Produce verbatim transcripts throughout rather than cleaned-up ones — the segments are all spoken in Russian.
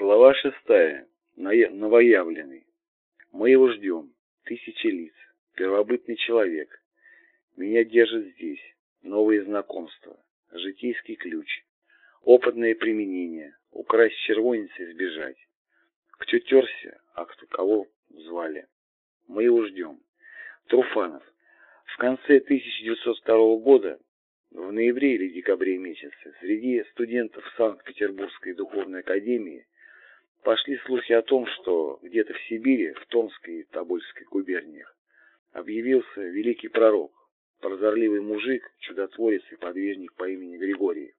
Глава шестая. Новоявленный. Мы его ждем. Тысячи лиц. Первобытный человек. Меня держит здесь. Новые знакомства. Житейский ключ. Опытное применение. Украсть червонец и сбежать. Кто терся, а кто кого звали. Мы его ждем. Труфанов. В конце тысяча девятьсот второго года, в ноябре или декабре месяце, среди студентов Санкт-Петербургской духовной академии пошли слухи о том, что где-то в Сибири, в Томской и Тобольской губерниях, объявился великий пророк, прозорливый мужик, чудотворец и подвижник по имени Григорий.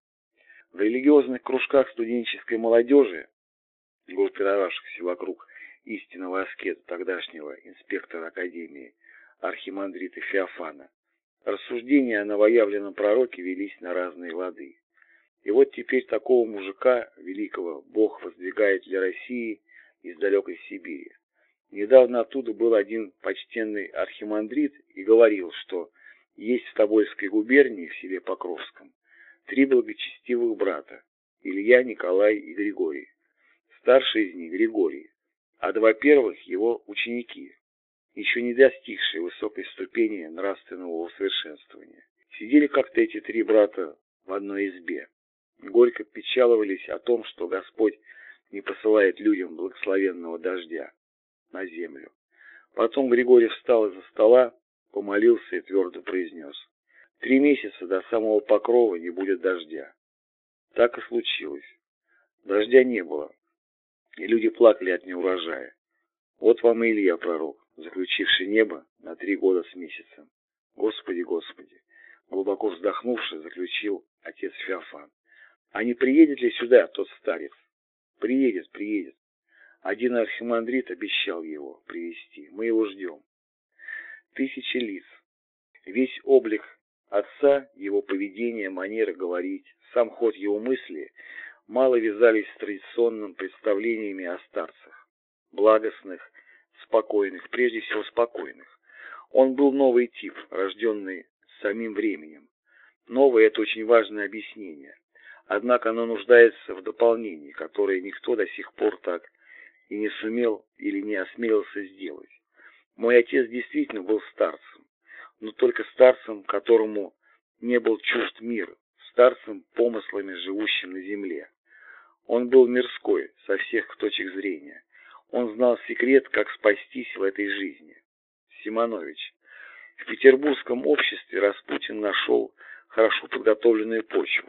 В религиозных кружках студенческой молодежи, группировавшихся вокруг истинного аскета тогдашнего инспектора академии, архимандрита Феофана, рассуждения о новоявленном пророке велись на разные лады. И вот теперь такого мужика, великого, Бог воздвигает для России из далекой Сибири. Недавно оттуда был один почтенный архимандрит и говорил, что есть в Тобольской губернии, в селе Покровском, три благочестивых брата – Илья, Николай и Григорий. Старший из них – Григорий, а два первых – его ученики, еще не достигшие высокой ступени нравственного усовершенствования. Сидели как-то эти три брата в одной избе. Горько печаловались о том, что Господь не посылает людям благословенного дождя на землю. Потом Григорий встал из-за стола, помолился и твердо произнес: «Три месяца до самого покрова не будет дождя». Так и случилось. Дождя не было, и люди плакали от неурожая. Вот вам и Илья пророк, заключивший небо на три года с месяцем. Господи, Господи! Глубоко вздохнувши, заключил отец Феофан. А не приедет ли сюда тот старец? Приедет, приедет. Один архимандрит обещал его привести. Мы его ждем. Тысячи лиц. Весь облик отца, его поведение, манера говорить, сам ход его мысли мало вязались с традиционными представлениями о старцах. Благостных, спокойных, прежде всего спокойных. Он был новый тип, рожденный самим временем. Новое – это очень важное объяснение. Однако оно нуждается в дополнении, которое никто до сих пор так и не сумел или не осмелился сделать. Мой отец действительно был старцем, но только старцем, которому не был чужд мир, старцем помыслами, живущим на земле. Он был мирской со всех точек зрения. Он знал секрет, как спастись в этой жизни. Симонович. В петербургском обществе Распутин нашел хорошо подготовленную почву.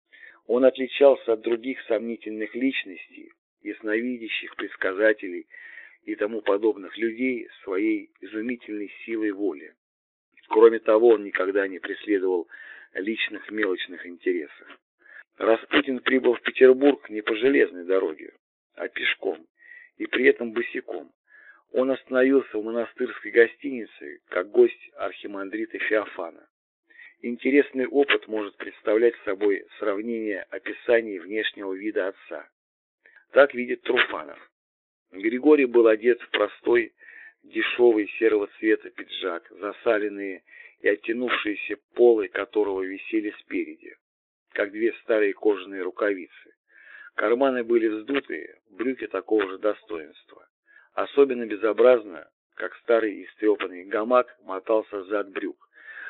Он отличался от других сомнительных личностей, ясновидящих, предсказателей и тому подобных людей своей изумительной силой воли. Кроме того, он никогда не преследовал личных мелочных интересов. Распутин прибыл в Петербург не по железной дороге, а пешком, и при этом босиком. Он остановился в монастырской гостинице, как гость архимандрита Феофана. Интересный опыт может представлять собой сравнение описаний внешнего вида отца. Так видит Труфанов. Григорий был одет в простой, дешевый серого цвета пиджак, засаленные и оттянувшиеся полы которого висели спереди, как две старые кожаные рукавицы. Карманы были вздутые, брюки такого же достоинства. Особенно безобразно, как старый истрепанный гамак, мотался зад брюк.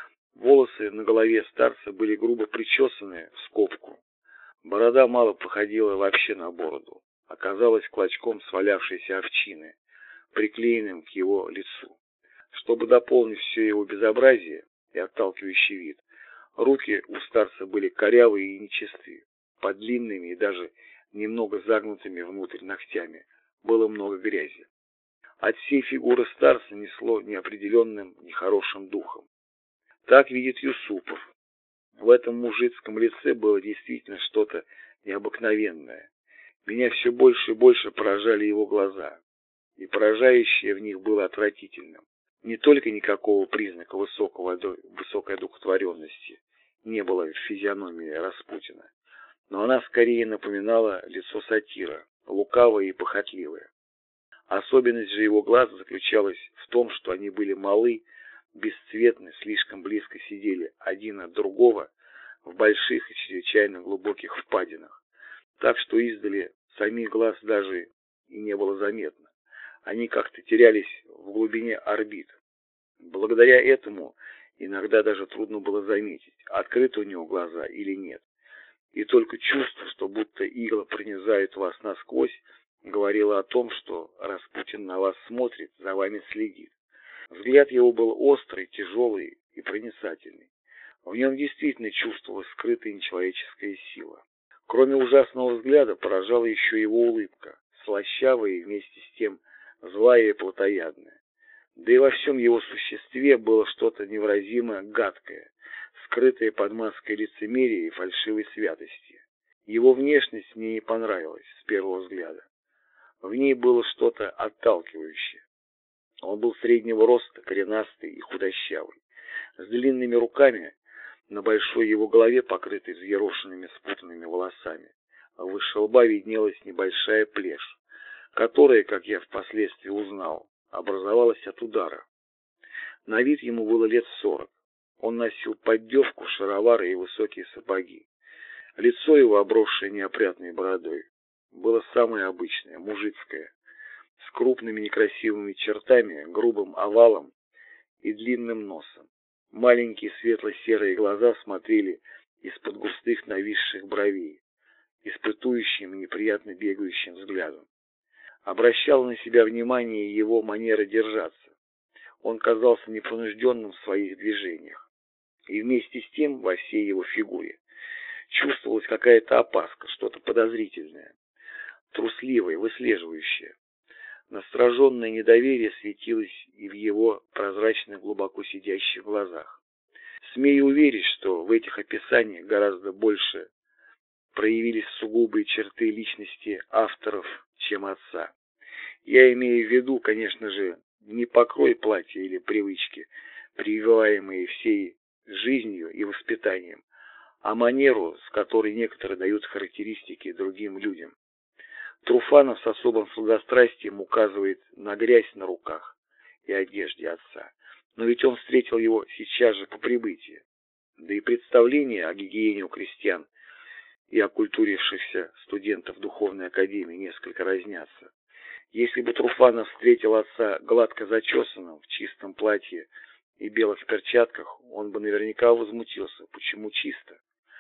Волосы на голове старца были грубо причесаны в скобку. Борода мало походила вообще на бороду, оказалась клочком свалявшейся овчины, приклеенным к его лицу. Чтобы дополнить все его безобразие и отталкивающий вид, руки у старца были корявые и нечистые, под длинными и даже немного загнутыми внутрь ногтями было много грязи. От всей фигуры старца несло неопределенным, нехорошим духом. Так видит Юсупов. В этом мужицком лице было действительно что-то необыкновенное. Меня все больше и больше поражали его глаза, и поражающее в них было отвратительным. Не только никакого признака высокого, высокой одухотворенности не было в физиономии Распутина, но она скорее напоминала лицо сатира, лукавое и похотливое. Особенность же его глаз заключалась в том, что они были малы, бесцветны, слишком близко сидели один от другого в больших и чрезвычайно глубоких впадинах, так что издали самих глаз даже и не было заметно. Они как-то терялись в глубине орбит. Благодаря этому иногда даже трудно было заметить, открыты у него глаза или нет. И только чувство, что будто игла пронизает вас насквозь, говорило о том, что Распутин на вас смотрит, за вами следит. Взгляд его был острый, тяжелый и проницательный. В нем действительно чувствовалась скрытая нечеловеческая сила. Кроме ужасного взгляда поражала еще его улыбка, слащавая и вместе с тем злая и плотоядная. Да и во всем его существе было что-то невыразимо гадкое, скрытое под маской лицемерия и фальшивой святости. Его внешность мне не понравилась с первого взгляда. В ней было что-то отталкивающее. Он был среднего роста, коренастый и худощавый, с длинными руками, на большой его голове, покрытой взъерошенными спутанными волосами. Выше лба виднелась небольшая плешь, которая, как я впоследствии узнал, образовалась от удара. На вид ему было лет сорок. Он носил поддевку, шаровары и высокие сапоги. Лицо его, обросшее неопрятной бородой, было самое обычное, мужицкое, с крупными некрасивыми чертами, грубым овалом и длинным носом. Маленькие светло-серые глаза смотрели из-под густых нависших бровей, испытующим и неприятно бегающим взглядом. Обращала на себя внимание его манера держаться. Он казался непринужденным в своих движениях. И вместе с тем во всей его фигуре чувствовалась какая-то опаска, что-то подозрительное, трусливое, выслеживающее. Настороженное недоверие светилось и в его прозрачных, глубоко сидящих глазах. Смею уверить, что в этих описаниях гораздо больше проявились сугубые черты личности авторов, чем отца. Я имею в виду, конечно же, не покрой платья или привычки, прививаемые всей жизнью и воспитанием, а манеру, с которой некоторые дают характеристики другим людям. Труфанов с особым сладострастием указывает на грязь на руках и одежде отца, но ведь он встретил его сейчас же по прибытии. Да и представления о гигиене у крестьян и окультурившихся студентов духовной академии несколько разнятся. Если бы Труфанов встретил отца гладко зачесанным, в чистом платье и белых перчатках, он бы наверняка возмутился, почему чисто.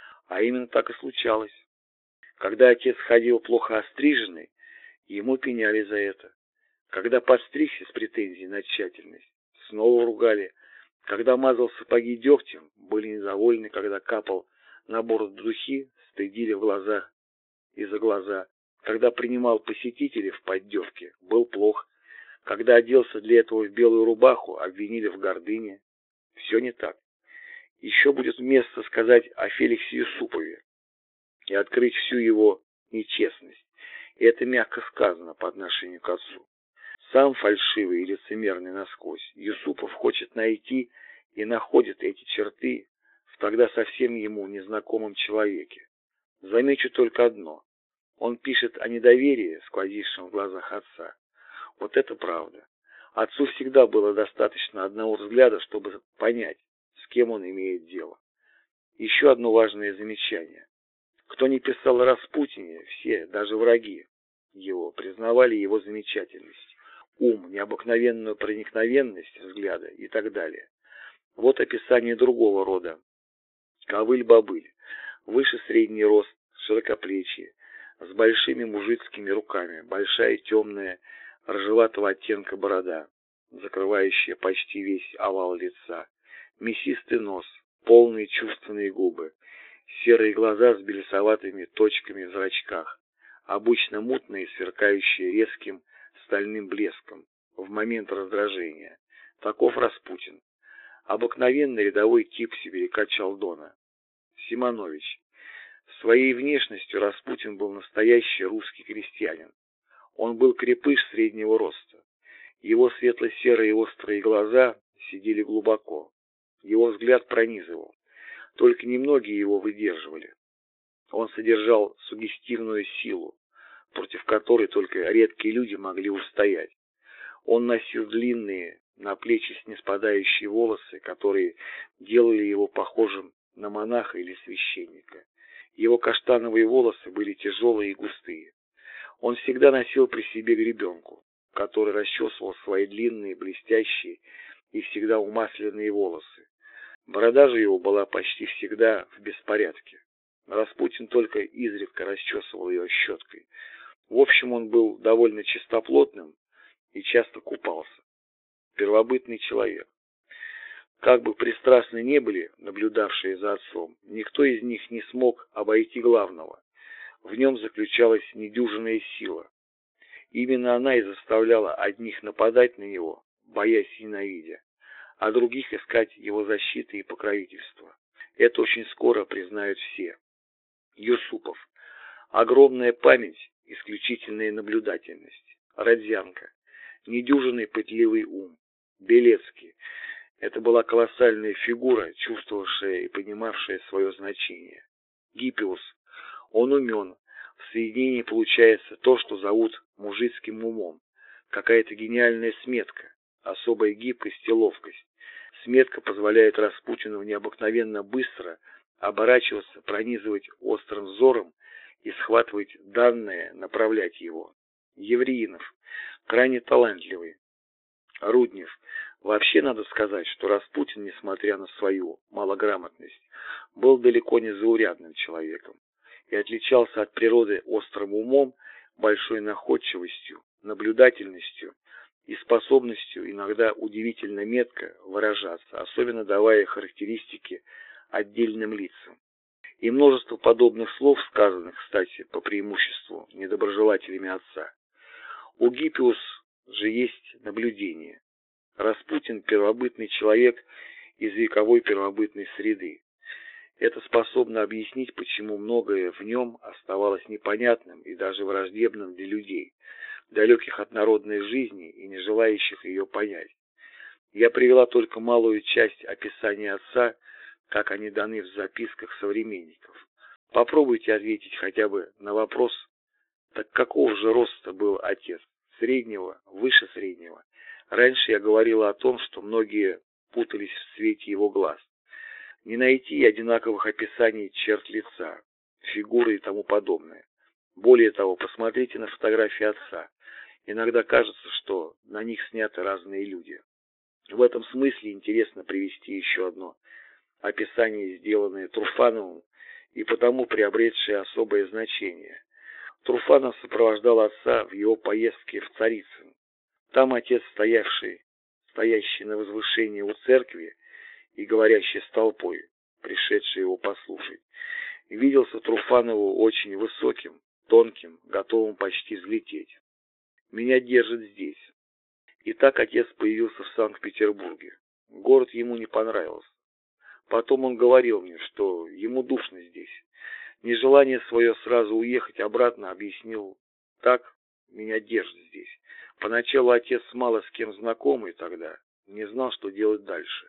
А именно так и случалось. Когда отец ходил плохо остриженный, ему пеняли за это. Когда подстригся с претензией на тщательность, снова ругали. Когда мазал сапоги дегтем, были недовольны. Когда капал на бороду духи, стыдили в глаза и за глаза. Когда принимал посетителей в поддевке, был плох. Когда оделся для этого в белую рубаху, обвинили в гордыне. Все не так. Еще будет место сказать о Феликсе Юсупове и открыть всю его нечестность. И это мягко сказано по отношению к отцу. Сам фальшивый и лицемерный насквозь, Юсупов хочет найти и находит эти черты в тогда совсем ему незнакомом человеке. Замечу только одно. Он пишет о недоверии, сквозившем в глазах отца. Вот это правда. Отцу всегда было достаточно одного взгляда, чтобы понять, с кем он имеет дело. Еще одно важное замечание. Кто не писал о Распутине, все, даже враги его, признавали его замечательность, ум, необыкновенную проникновенность взгляда и так далее. Вот описание другого рода. Ковыль-бобыль, выше средний рост, широкоплечие, с большими мужицкими руками, большая темная, рыжеватого оттенка борода, закрывающая почти весь овал лица, мясистый нос, полные чувственные губы, серые глаза с белесоватыми точками в зрачках, обычно мутные, сверкающие резким стальным блеском в момент раздражения. Таков Распутин. Обыкновенный рядовой тип сибиряка Чалдона. Симонович. Своей внешностью Распутин был настоящий русский крестьянин. Он был крепыш среднего роста. Его светло-серые острые глаза сидели глубоко. Его взгляд пронизывал. Только немногие его выдерживали. Он содержал суггестивную силу, против которой только редкие люди могли устоять. Он носил длинные, на плечи снеспадающие волосы, которые делали его похожим на монаха или священника. Его каштановые волосы были тяжелые и густые. Он всегда носил при себе гребенку, который расчесывал свои длинные, блестящие и всегда умасленные волосы. Борода же его была почти всегда в беспорядке. Распутин только изредка расчесывал ее щеткой. В общем, он был довольно чистоплотным и часто купался. Первобытный человек. Как бы пристрастны не были наблюдавшие за отцом, никто из них не смог обойти главного. В нем заключалась недюжинная сила. Именно она и заставляла одних нападать на него, боясь и ненавидя, а других искать его защиты и покровительства. Это очень скоро признают все. Юсупов. Огромная память, исключительная наблюдательность. Родзянко. Недюжинный пытливый ум. Белецкий. Это была колоссальная фигура, чувствовавшая и понимавшая свое значение. Гиппиус. Он умен. В соединении получается то, что зовут мужицким умом. Какая-то гениальная сметка, особая гибкость и ловкость. Сметка позволяет Распутину необыкновенно быстро оборачиваться, пронизывать острым взором и схватывать данное, направлять его. Евреинов. Крайне талантливый. Руднев. Вообще надо сказать, что Распутин, несмотря на свою малограмотность, был далеко не заурядным человеком и отличался от природы острым умом, большой находчивостью, наблюдательностью и способностью иногда удивительно метко выражаться, особенно давая характеристики отдельным лицам. И множество подобных слов, сказанных, кстати, по преимуществу недоброжелателями отца. У Гиппиус же есть наблюдение. Распутин – первобытный человек из вековой первобытной среды. Это способно объяснить, почему многое в нем оставалось непонятным и даже враждебным для людей, далеких от народной жизни и не желающих ее понять. Я привела только малую часть описания отца, как они даны в записках современников. Попробуйте ответить хотя бы на вопрос, так какого же роста был отец? Среднего, выше среднего? Раньше я говорила о том, что многие путались в цвете его глаз. Не найти одинаковых описаний черт лица, фигуры и тому подобное. Более того, посмотрите на фотографии отца. Иногда кажется, что на них сняты разные люди. В этом смысле интересно привести еще одно описание, сделанное Труфановым и потому приобретшее особое значение. Труфанов сопровождал отца в его поездке в Царицын. Там отец, стоявший, стоящий на возвышении у церкви и говорящий с толпой, пришедшей его послушать, виделся Труфанову очень высоким, тонким, готовым почти взлететь. Меня держит здесь. И так отец появился в Санкт-Петербурге. Город ему не понравился. Потом он говорил мне, что ему душно здесь. Нежелание свое сразу уехать обратно объяснил так: меня держит здесь. Поначалу отец мало с кем знакомый тогда, не знал, что делать дальше.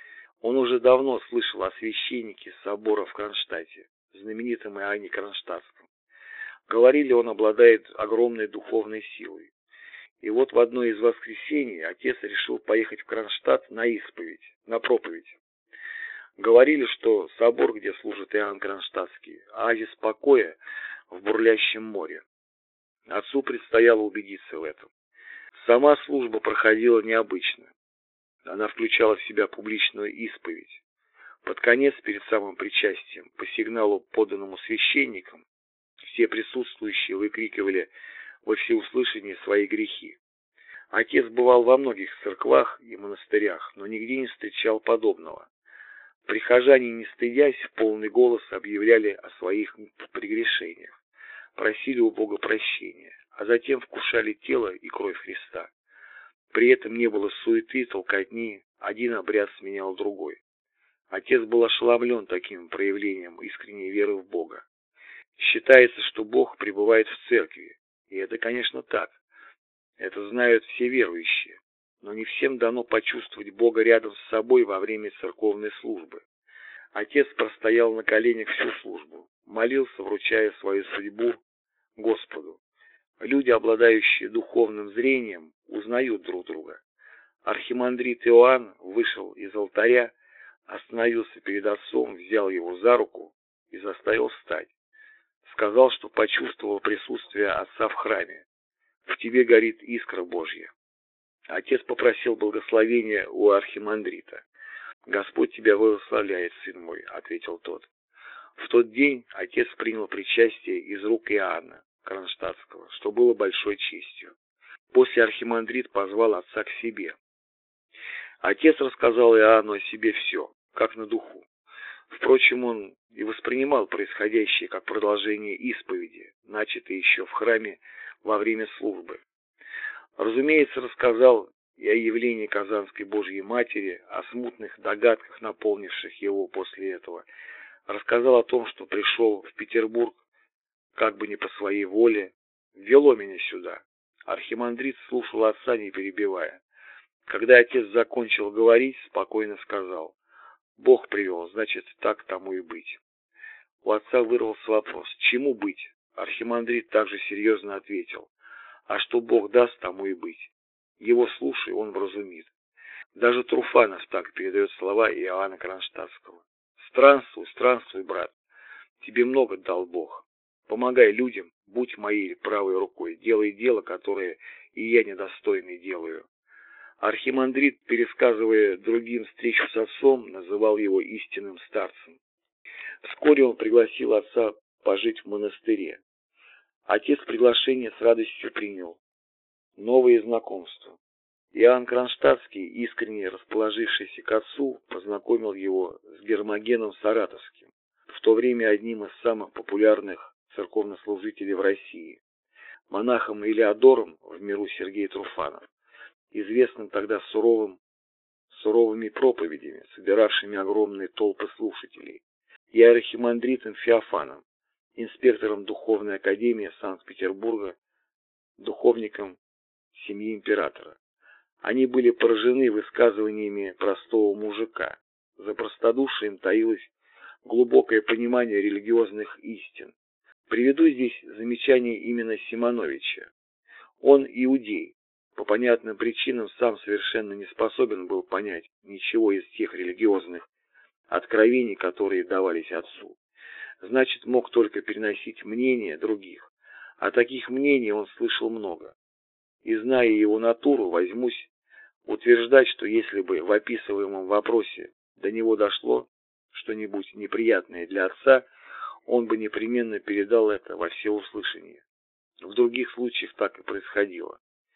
Он уже давно слышал о священнике собора в Кронштадте, знаменитом Иоанне Кронштадтском. Говорили, он обладает огромной духовной силой. И вот в одно из воскресений отец решил поехать в Кронштадт на исповедь, на проповедь. Говорили, что собор, где служит Иоанн Кронштадтский, оазис покоя в бурлящем море. Отцу предстояло убедиться в этом. Сама служба проходила необычно. Она включала в себя публичную исповедь. Под конец, перед самым причастием, по сигналу, поданному священникам, все присутствующие выкрикивали во всеуслышание свои грехи. Отец бывал во многих церквах и монастырях, но нигде не встречал подобного. Прихожане, не стыдясь, в полный голос объявляли о своих прегрешениях, просили у Бога прощения, а затем вкушали тело и кровь Христа. При этом не было суеты, толкотни, один обряд сменял другой. Отец был ошеломлен таким проявлением искренней веры в Бога. Считается, что Бог пребывает в церкви, и это, конечно, так. Это знают все верующие, но не всем дано почувствовать Бога рядом с собой во время церковной службы. Отец простоял на коленях всю службу, молился, вручая свою судьбу Господу. Люди, обладающие духовным зрением, узнают друг друга. Архимандрит Иоанн вышел из алтаря, остановился перед отцом, взял его за руку и заставил встать. сказал, что почувствовал присутствие отца в храме. В тебе горит искра Божья. Отец попросил благословения у архимандрита. «Господь тебя благословляет, сын мой», — ответил тот. В тот день отец принял причастие из рук Иоанна Кронштадтского, что было большой честью. После архимандрит позвал отца к себе. Отец рассказал Иоанну о себе все, как на духу. Впрочем, он и воспринимал происходящее как продолжение исповеди, начатой еще в храме во время службы. Разумеется, рассказал и о явлении Казанской Божьей Матери, о смутных догадках, наполнивших его после этого. Рассказал о том, что пришел в Петербург как бы не по своей воле, ввело меня сюда. Архимандрит слушал отца, не перебивая. Когда отец закончил говорить, спокойно сказал: «Бог привел, значит, так тому и быть». У отца вырвался вопрос: «Чему быть?» Архимандрит также серьезно ответил: «А что Бог даст, тому и быть. Его слушай, он вразумит». Даже Труфанов так передает слова Иоанна Кронштадтского. «Странствуй, странствуй, брат, тебе много дал Бог. Помогай людям, будь моей правой рукой, делай дело, которое и я недостойный делаю». Архимандрит, пересказывая другим встречу с отцом, называл его истинным старцем. Вскоре он пригласил отца пожить в монастыре. Отец приглашение с радостью принял. Новые знакомства. Иоанн Кронштадтский, искренне расположившийся к отцу, познакомил его с Гермогеном Саратовским, в то время одним из самых популярных церковнослужителей в России, монахом Илеодором, в миру Сергей Труфанов, известным тогда суровым, суровыми проповедями, собиравшими огромные толпы слушателей, и архимандритом Феофаном, инспектором Духовной Академии Санкт-Петербурга, духовником семьи императора. Они были поражены высказываниями простого мужика. За простодушием таилось глубокое понимание религиозных истин. Приведу здесь замечание именно Симоновича. Он иудей. По понятным причинам сам совершенно не способен был понять ничего из тех религиозных откровений, которые давались отцу. Значит, мог только переносить мнения других. А таких мнений он слышал много. И, зная его натуру, возьмусь утверждать, что если бы в описываемом вопросе до него дошло что-нибудь неприятное для отца, он бы непременно передал это во всеуслышание. В других случаях так и происходило.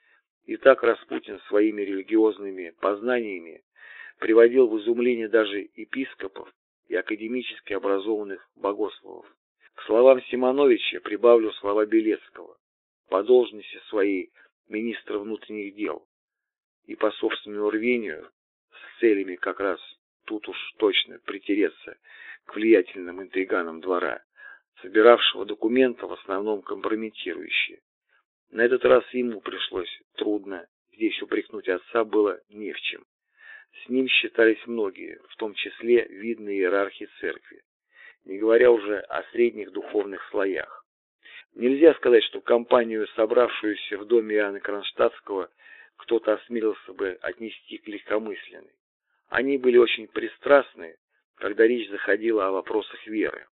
Итак, Распутин своими религиозными познаниями приводил в изумление даже епископов и академически образованных богословов. К словам Симоновича прибавлю слова Белецкого, по должности своей министра внутренних дел, и по собственному рвению, с целями как раз тут уж точно притереться к влиятельным интриганам двора, собиравшего документы в основном компрометирующие. На этот раз ему пришлось трудно, здесь упрекнуть отца было не в чем. С ним считались многие, в том числе видные иерархи церкви, не говоря уже о средних духовных слоях. Нельзя сказать, что компанию, собравшуюся в доме Иоанна Кронштадтского, кто-то осмелился бы отнести к легкомысленной. Они были очень пристрастны, когда речь заходила о вопросах веры.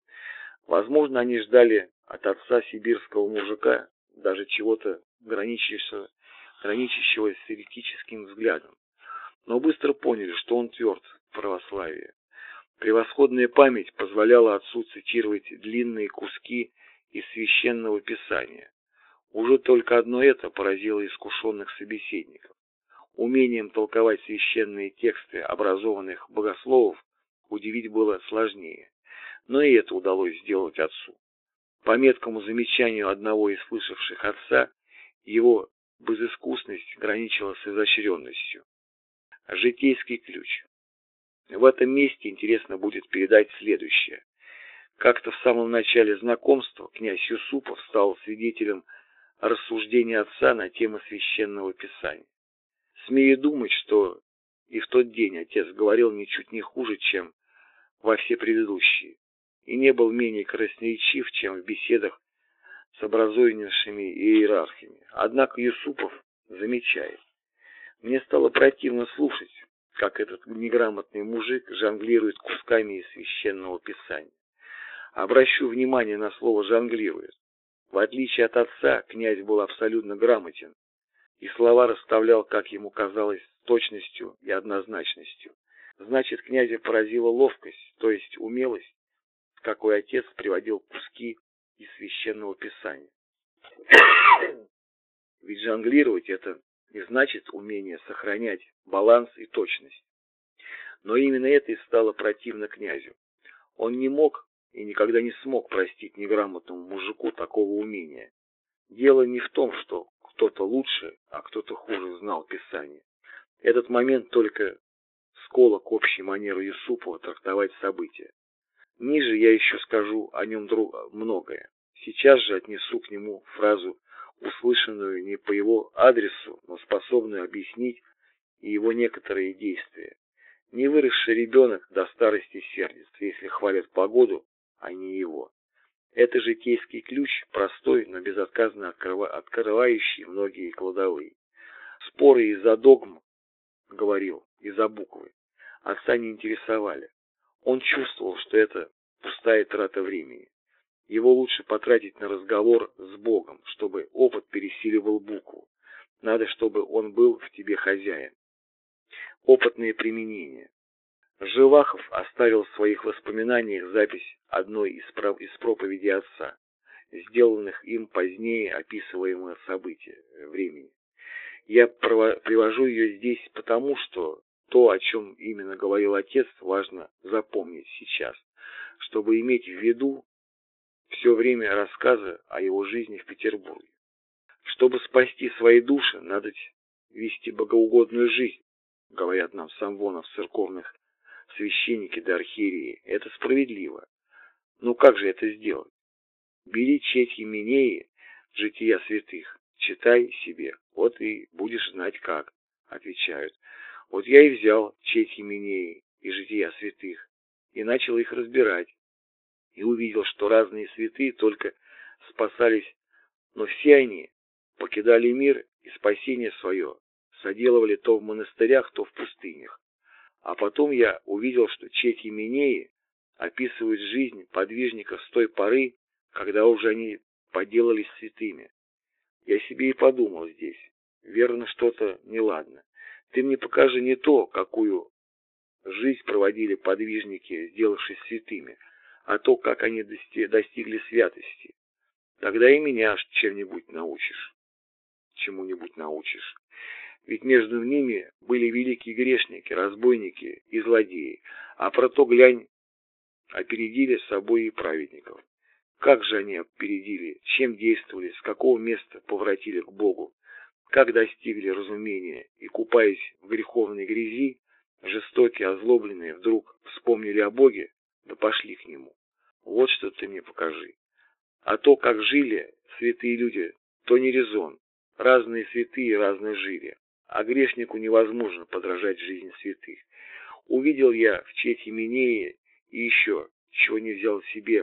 Возможно, они ждали от отца сибирского мужика даже чего-то граничащего, граничащего с еретическим взглядом, но быстро поняли, что он тверд в православии. Превосходная память позволяла отцу цитировать длинные куски из священного писания. Уже только одно это поразило искушенных собеседников. Умением толковать священные тексты образованных богословов удивить было сложнее, но и это удалось сделать отцу. По меткому замечанию одного из слышавших отца, его безыскусность граничила с изощренностью. Житейский ключ. В этом месте интересно будет передать следующее. Как-то в самом начале знакомства князь Юсупов стал свидетелем рассуждения отца на темы священного писания. Смею думать, что и в тот день отец говорил ничуть не хуже, чем во все предыдущие, и не был менее красноречив, чем в беседах с образованнейшими иерархами. Однако Юсупов замечает: «Мне стало противно слушать, как этот неграмотный мужик жонглирует кусками из священного писания. Обращу внимание на слово «жонглирует». В отличие от отца, князь был абсолютно грамотен, и слова расставлял, как ему казалось, с точностью и однозначностью. Значит, князя поразила ловкость, то есть умелость, с какой отец приводил куски из священного писания. Ведь жонглировать — это не значит умение сохранять баланс и точность. Но именно это и стало противно князю. Он не мог и никогда не смог простить неграмотному мужику такого умения. Дело не в том, что кто-то лучше, а кто-то хуже знал Писание. Этот момент только сколок общей манеры Юсупова трактовать события. Ниже я еще скажу о нем друг... многое. Сейчас же отнесу к нему фразу, услышанную не по его адресу, но способную объяснить и его некоторые действия. Не выросший ребенок до старости сердится, если хвалят погоду, а не его. Это житейский ключ, простой, но безотказно открыва... открывающий многие кладовые. Споры из-за догм, говорил, из-за буквы, отца не интересовали. Он чувствовал, что это пустая трата времени. Его лучше потратить на разговор с Богом, чтобы опыт пересиливал букву. Надо, чтобы он был в тебе хозяин. Опытные применения. Живахов оставил в своих воспоминаниях запись одной из, пров... из проповедей отца, сделанных им позднее описываемое событие времени. Я пров... привожу ее здесь потому, что то, о чем именно говорил отец, важно запомнить сейчас, чтобы иметь в виду все время рассказа о его жизни в Петербурге. Чтобы спасти свои души, надо вести богоугодную жизнь, говорят нам самвонов церковных священники да архиереи. Это справедливо. Но как же это сделать? Бери четь Еменеи, жития святых, читай себе, вот и будешь знать как, отвечают. Вот я и взял четь Еменеи и жития святых, и начал их разбирать, и увидел, что разные святые только спасались, но все они покидали мир и спасение свое соделывали то в монастырях, то в пустынях. А потом я увидел, что четь Еменеи описывает жизнь подвижников с той поры, когда уже они поделались святыми. Я себе и подумал здесь, верно, что-то неладно. Ты мне покажи не то, какую жизнь проводили подвижники, сделавшись святыми, а то, как они достигли святости. Тогда и меня чем-нибудь научишь. Чему-нибудь научишь. Ведь между ними были великие грешники, разбойники и злодеи, а про то, глянь, опередили собой и праведников. Как же они опередили, чем действовали, с какого места поворотили к Богу, как достигли разумения и, купаясь в греховной грязи, жестокие, озлобленные, вдруг вспомнили о Боге, да пошли к Нему. Вот что ты мне покажи. А то, как жили святые люди, то не резон. Разные святые разные жили, а грешнику невозможно подражать жизни святых. Увидел я в четь Еменеи и еще, чего не взял себе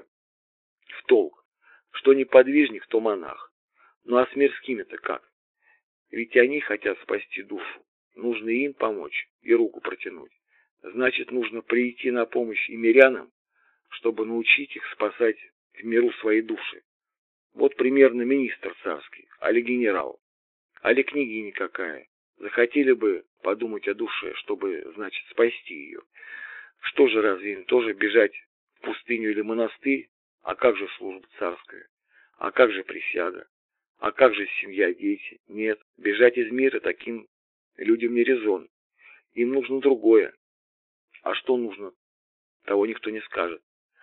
в толк, что не подвижник, то монах. Ну а с мирскими-то как? Ведь они хотят спасти душу. Нужно им помочь и руку протянуть. Значит, нужно прийти на помощь и мирянам, чтобы научить их спасать в миру свои души. Вот примерно министр царский, али генерал, али княгиня какая. Захотели бы подумать о душе, чтобы, значит, спасти ее. Что же, разве им тоже бежать в пустыню или монастырь? А как же служба царская? А как же присяга? А как же семья, дети? Нет, бежать из мира таким людям не резон. Им нужно другое. А что нужно, того никто не скажет.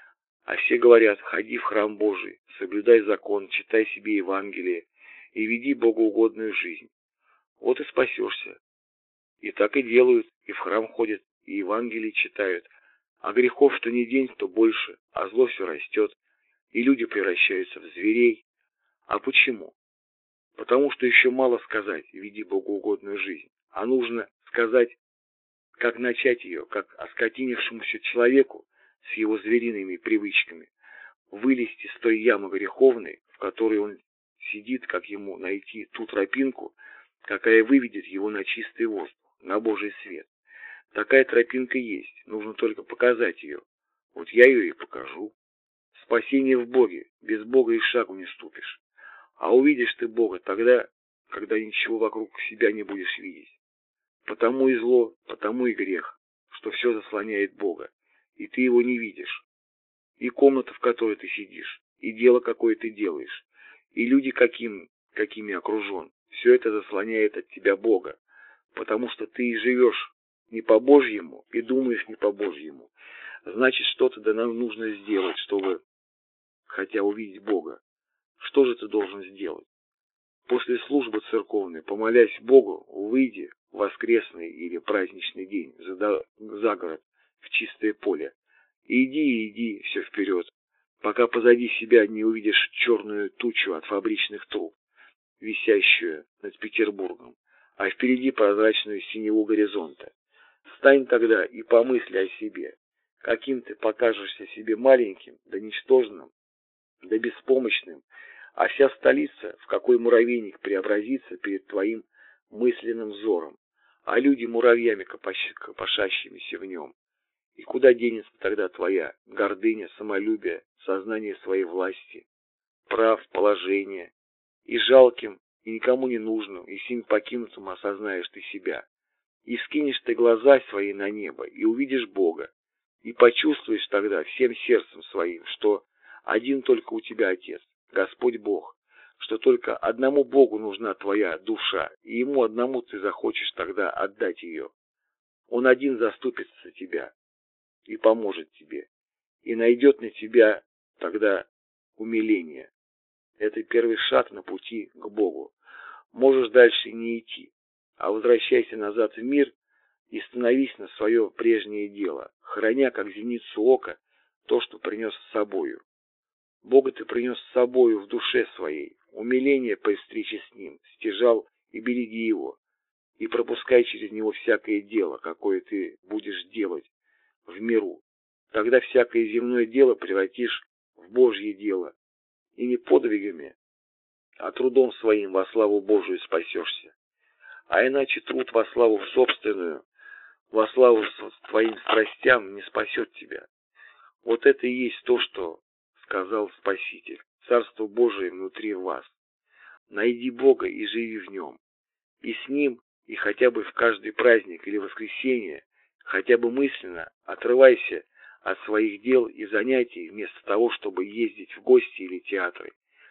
А все говорят: ходи в храм Божий, соблюдай закон, читай себе Евангелие и веди богоугодную жизнь. Вот и спасешься. И так и делают, и в храм ходят, и Евангелие читают. А грехов что ни день, то больше, а зло все растет, и люди превращаются в зверей. А почему? Потому что еще мало сказать «веди богоугодную жизнь», а нужно сказать, как начать ее, как оскотинившемуся человеку с его звериными привычками вылезти с той ямы греховной, в которой он сидит, как ему найти ту тропинку, какая выведет его на чистый воздух, на Божий свет. Такая тропинка есть, нужно только показать ее. Вот я ее и покажу. Спасение в Боге, без Бога и шагу не ступишь. А увидишь ты Бога тогда, когда ничего вокруг себя не будешь видеть. Потому и зло, потому и грех, что все заслоняет Бога, и ты его не видишь. И комната, в которой ты сидишь, и дело, какое ты делаешь, и люди, каким, какими окружен, все это заслоняет от тебя Бога, потому что ты и живешь не по-божьему, и думаешь не по-божьему. Значит, что-то да нам нужно сделать, чтобы хотя увидеть Бога. Что же ты должен сделать? После службы церковной, помолясь Богу, выйди в воскресный или праздничный день за, за город, в чистое поле. И иди, и иди все вперед, пока позади себя не увидишь черную тучу от фабричных труб, висящую над Петербургом, а впереди прозрачную синеву горизонта. Стань тогда и помысли о себе, каким ты покажешься себе маленьким, да ничтожным, да беспомощным, а вся столица в какой муравейник преобразится перед твоим мысленным взором, а люди муравьями копошащимися в нем. И куда денется тогда твоя гордыня, самолюбие, сознание своей власти, прав, положения, и жалким, и никому не нужным, и всем покинутым осознаешь ты себя. И вскинешь ты глаза свои на небо, и увидишь Бога, и почувствуешь тогда всем сердцем своим, что один только у тебя Отец, Господь Бог, что только одному Богу нужна твоя душа, и Ему одному ты захочешь тогда отдать ее. Он один заступится за тебя и поможет тебе, и найдет на тебя тогда умиление. Это первый шаг на пути к Богу. Можешь дальше не идти, а возвращайся назад в мир и становись на свое прежнее дело, храня, как зеницу ока, то, что принес с собою. Бога ты принес с собою в душе своей, умиление по встрече с Ним, стяжал и береги Его, и пропускай через Него всякое дело, какое ты будешь делать в миру. Тогда всякое земное дело превратишь в Божье дело, и не подвигами, а трудом своим во славу Божию спасешься. А иначе труд во славу собственную, во славу твоим страстям не спасет тебя. Вот это и есть то, что сказал Спаситель. Царство Божие внутри вас. Найди Бога и живи в нем. И с Ним, и хотя бы в каждый праздник или воскресенье, хотя бы мысленно отрывайся от своих дел и занятий, вместо того, чтобы ездить в гости или театры.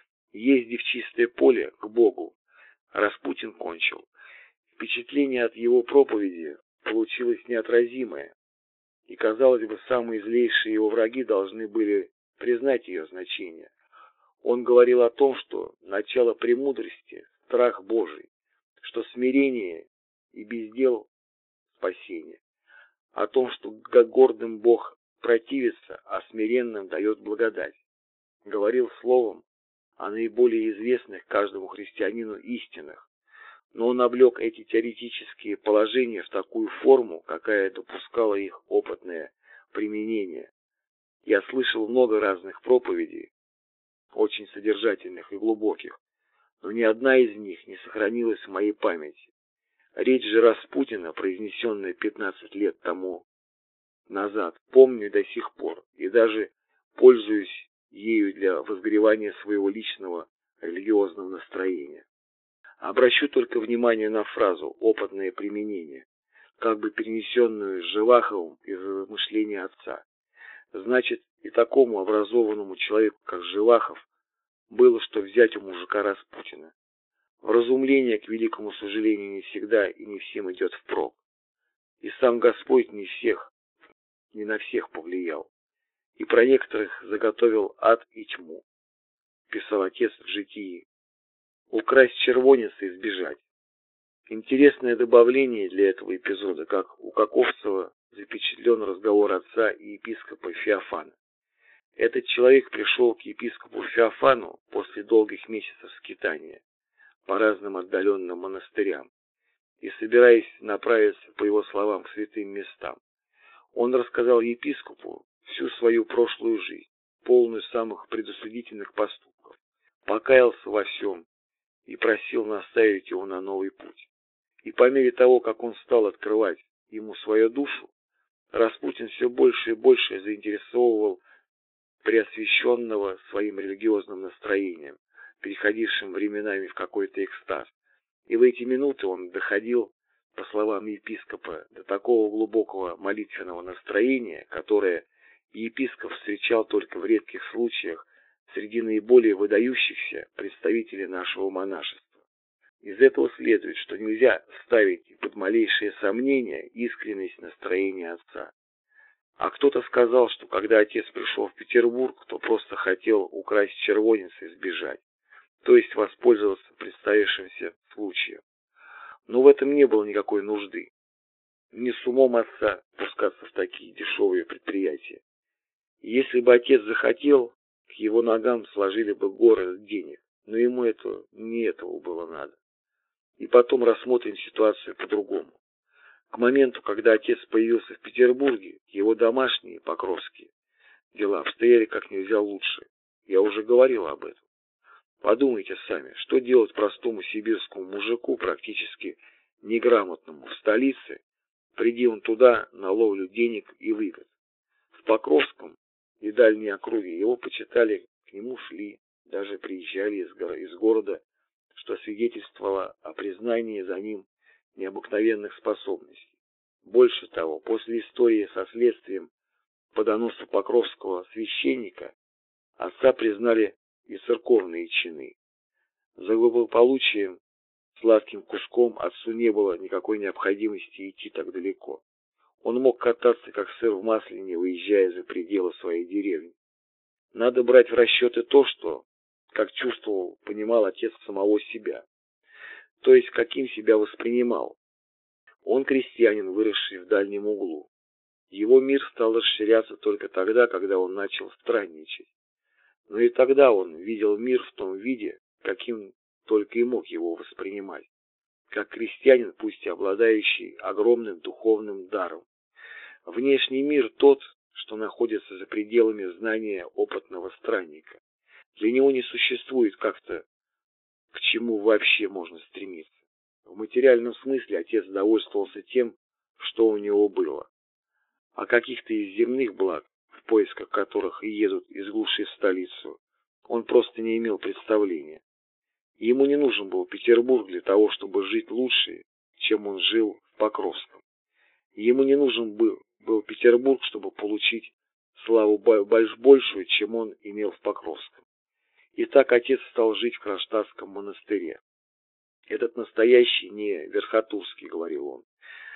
Езди в чистое поле к Богу. Распутин кончил. Впечатление от его проповеди получилось неотразимое, и, казалось бы, самые злейшие его враги должны были признать ее значение. Он говорил о том, что начало премудрости – страх Божий, что смирение и без дел – спасение, о том, что гордым Бог противится, а смиренным дает благодать. Говорил словом о наиболее известных каждому христианину истинах, но он облег эти теоретические положения в такую форму, какая допускала их опытное применение. Я слышал много разных проповедей, очень содержательных и глубоких, но ни одна из них не сохранилась в моей памяти. Речь же Распутина, произнесенная пятнадцать лет тому назад, помню до сих пор, и даже пользуюсь ею для возгревания своего личного религиозного настроения. Обращу только внимание на фразу «опытное применение», как бы перенесенную Живаховым из размышления отца. Значит, и такому образованному человеку, как Живахов, было что взять у мужика Распутина. Вразумление, к великому сожалению, не всегда и не всем идет впрок. И сам Господь не всех, не на всех повлиял, и про некоторых заготовил ад и тьму, писал отец в житии. Украсть червонец и сбежать. Интересное добавление для этого эпизода, как у Каковцева запечатлен разговор отца и епископа Феофана. Этот человек пришел к епископу Феофану после долгих месяцев скитания по разным отдаленным монастырям и, собираясь направиться, по его словам, к святым местам, он рассказал епископу всю свою прошлую жизнь, полную самых предосудительных поступков, покаялся во всем и просил наставить его на новый путь. И по мере того, как он стал открывать ему свою душу, Распутин все больше и больше заинтересовывал преосвященного своим религиозным настроением, переходившим временами в какой-то экстаз. И в эти минуты он доходил, по словам епископа, до такого глубокого молитвенного настроения, которое епископ встречал только в редких случаях среди наиболее выдающихся представителей нашего монашества. Из этого следует, что нельзя ставить под малейшее сомнение искренность настроения отца. А кто-то сказал, что когда отец пришел в Петербург, то просто хотел украсть червонец и сбежать, то есть воспользоваться представившимся случаем. Но в этом не было никакой нужды. Не с умом отца пускаться в такие дешевые предприятия. Если бы отец захотел, к его ногам сложили бы горы денег, но ему это, не этого было надо. И потом рассмотрим ситуацию по-другому. К моменту, когда отец появился в Петербурге, его домашние, покровские, дела обстояли как нельзя лучше. Я уже говорил об этом. Подумайте сами, что делать простому сибирскому мужику, практически неграмотному, в столице, приди он туда на ловлю денег и выгод. В Покровском и дальней округе его почитали, к нему шли, даже приезжали из, го- из города, что свидетельствовало о признании за ним необыкновенных способностей. Больше того, после истории со следствием по доносу покровского священника, отца признали и церковные чины. За благополучием сладким куском отцу не было никакой необходимости идти так далеко. Он мог кататься, как сыр в масле, не выезжая за пределы своей деревни. Надо брать в расчеты то, что, как чувствовал, понимал отец самого себя, то есть каким себя воспринимал. Он крестьянин, выросший в дальнем углу. Его мир стал расширяться только тогда, когда он начал странничать. Но и тогда он видел мир в том виде, каким только и мог его воспринимать, как крестьянин, пусть и обладающий огромным духовным даром. Внешний мир тот, что находится за пределами знания опытного странника. Для него не существует как-то, к чему вообще можно стремиться. В материальном смысле отец довольствовался тем, что у него было. О каких-то из земных благ, в поисках которых и едут из глуши в столицу, он просто не имел представления. Ему не нужен был Петербург для того, чтобы жить лучше, чем он жил в Покровском. Ему не нужен был, был Петербург, чтобы получить славу большую, чем он имел в Покровском. И так отец стал жить в Кронштадтском монастыре. Этот настоящий, не Верхотурский, говорил он.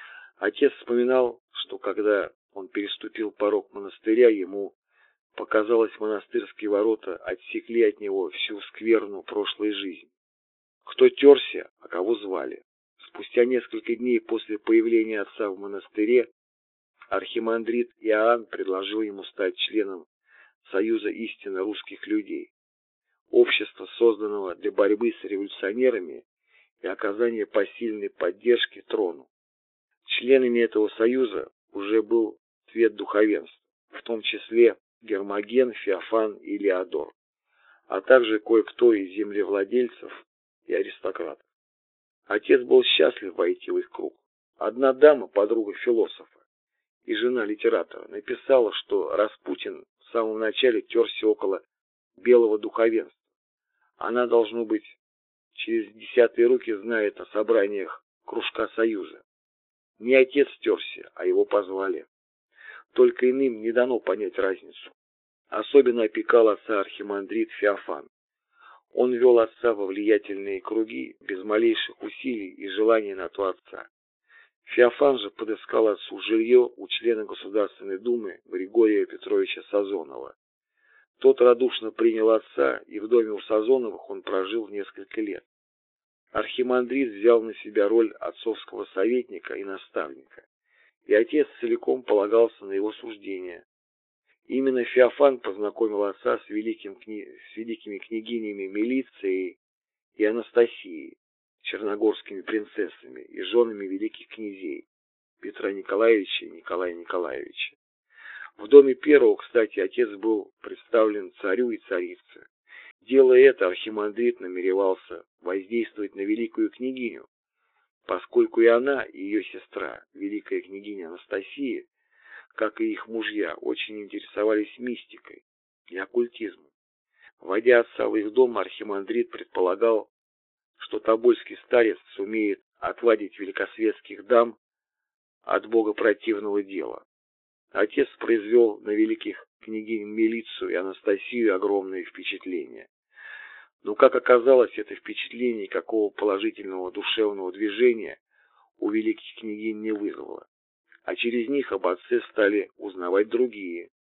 Отец вспоминал, что когда он переступил порог монастыря, ему показалось, монастырские ворота отсекли от него всю скверну прошлой жизни. Кто терся, а кого звали. Спустя несколько дней после появления отца в монастыре, архимандрит Иоанн предложил ему стать членом Союза истинно русских людей, общества, созданного для борьбы с революционерами и оказания посильной поддержки трону. Членами этого союза уже был цвет духовенства, в том числе Гермоген, Феофан и Леодор, а также кое-кто из землевладельцев и аристократов. Отец был счастлив войти в их круг. Одна дама, подруга философа и жена литератора, написала, что Распутин в самом начале терся около белого духовенства. Она, должно быть, через десятые руки знает о собраниях кружка Союза. Не отец терся, а его позвали. Только иным не дано понять разницу. Особенно опекал отца архимандрит Феофан. Он вел отца во влиятельные круги без малейших усилий и желания на то отца. Феофан же подыскал отцу жилье у члена Государственной Думы Григория Петровича Сазонова. Тот радушно принял отца, и в доме у Сазоновых он прожил несколько лет. Архимандрит взял на себя роль отцовского советника и наставника, и отец целиком полагался на его суждения. Именно Феофан познакомил отца с, великим кни... с великими княгинями Милицией и Анастасией, черногорскими принцессами и женами великих князей Петра Николаевича и Николая Николаевича. В доме первого, кстати, отец был представлен царю и царице. Делая это, архимандрит намеревался воздействовать на великую княгиню, поскольку и она, и ее сестра, великая княгиня Анастасия, как и их мужья, очень интересовались мистикой, и оккультизму. Войдя отца в их дом, архимандрит предполагал, что тобольский старец сумеет отвадить великосветских дам от богопротивного дела. Отец произвел на великих княгинь Милицию и Анастасию огромное впечатление. Но, как оказалось, это впечатление никакого положительного душевного движения у великих княгинь не вызвало, а через них об отце стали узнавать другие,